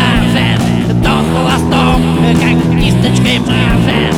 ляжет, то хвостом, как кисточкой мажет,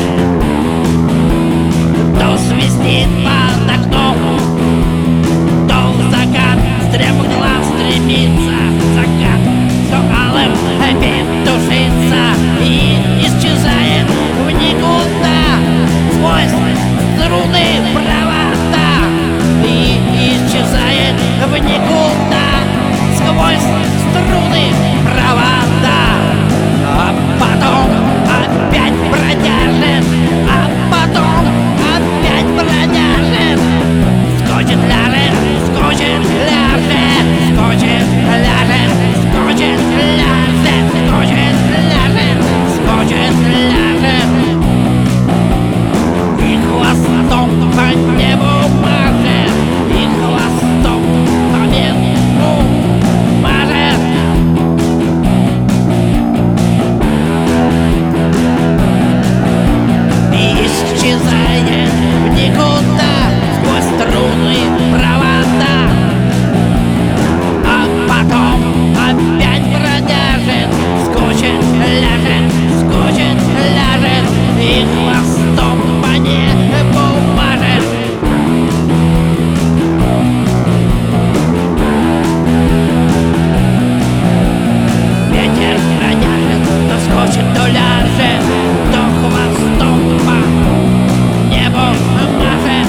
то свистит под окном, то в закат стремглав стремится. Закат все алым петушится и исчезает в никуда сквозь струны провода, и исчезает в никуда сквозь струны провода. А потом опять продержит, а потом опять продержит. Скочит, ляжет, скочит, ляжет, скочит, ляжет, скочит, ляжет, скочит, ляжет, скочит, ляжет. И хвостом по небу мажет, и хвостом по небу мажет. И исчезает в никуда сквозь струны провода, а потом опять продержит. Скочит, ляжет, скочит, ляжет, и хвостом по небу мажет. Ветер продержит, то скочит, то ляжет, то хвостом по небу мажет.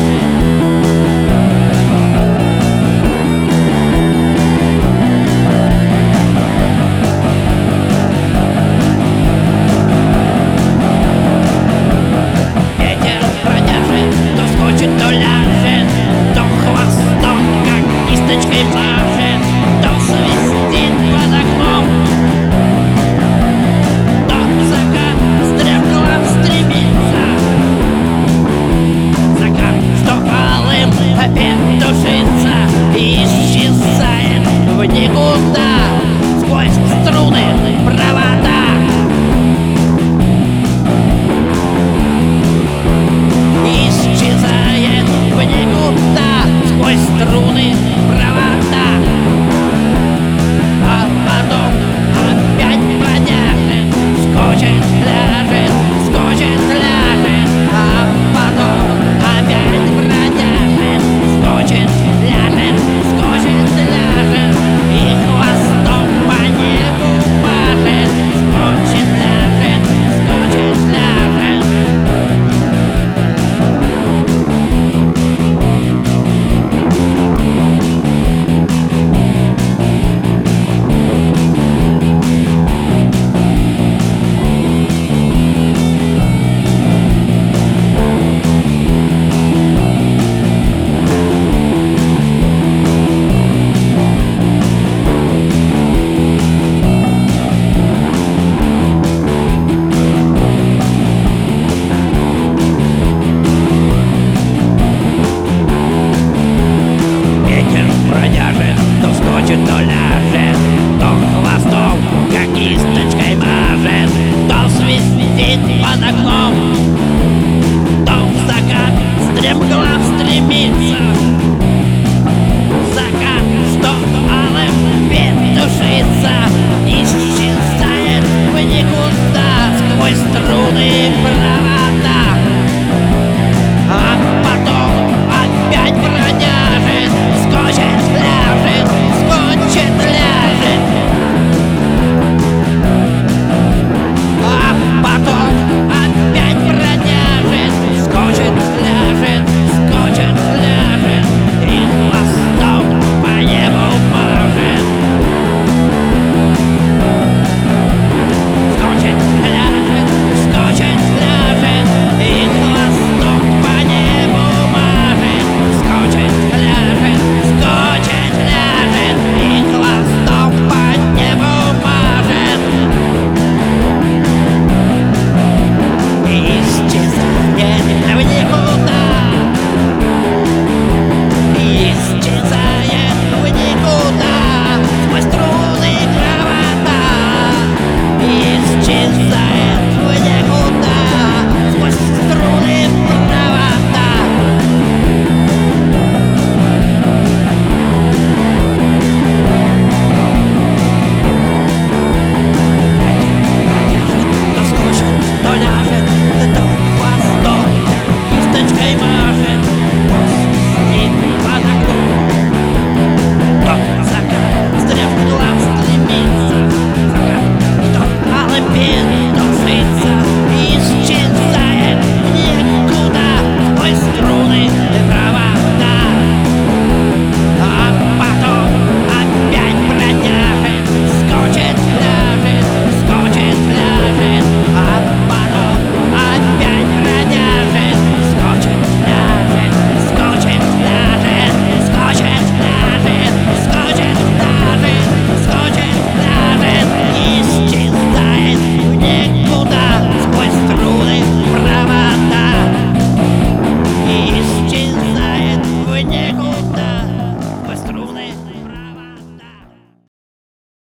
Ветер продержит, то скочит, то ляжет, то хвостом, как кисточкой мажет, то свистит под окном, то в закат стремглав стремится. Закат, что алым петушится и исчезает в никуда сквозь струны провода. Исчезает в никуда сквозь струны провода, а потом опять продержит. Скочит, ляжет, скочит, ляжет, а потом опять продержит. Скочит, ляжет, скочит, ляжет, и хвостом по небу мажет. Скочит, ляжет, скочит, ляжет. Ветер продержит, то скочит, то ляжет, то хвостом, как кисточкой мажет, то свистит под окном.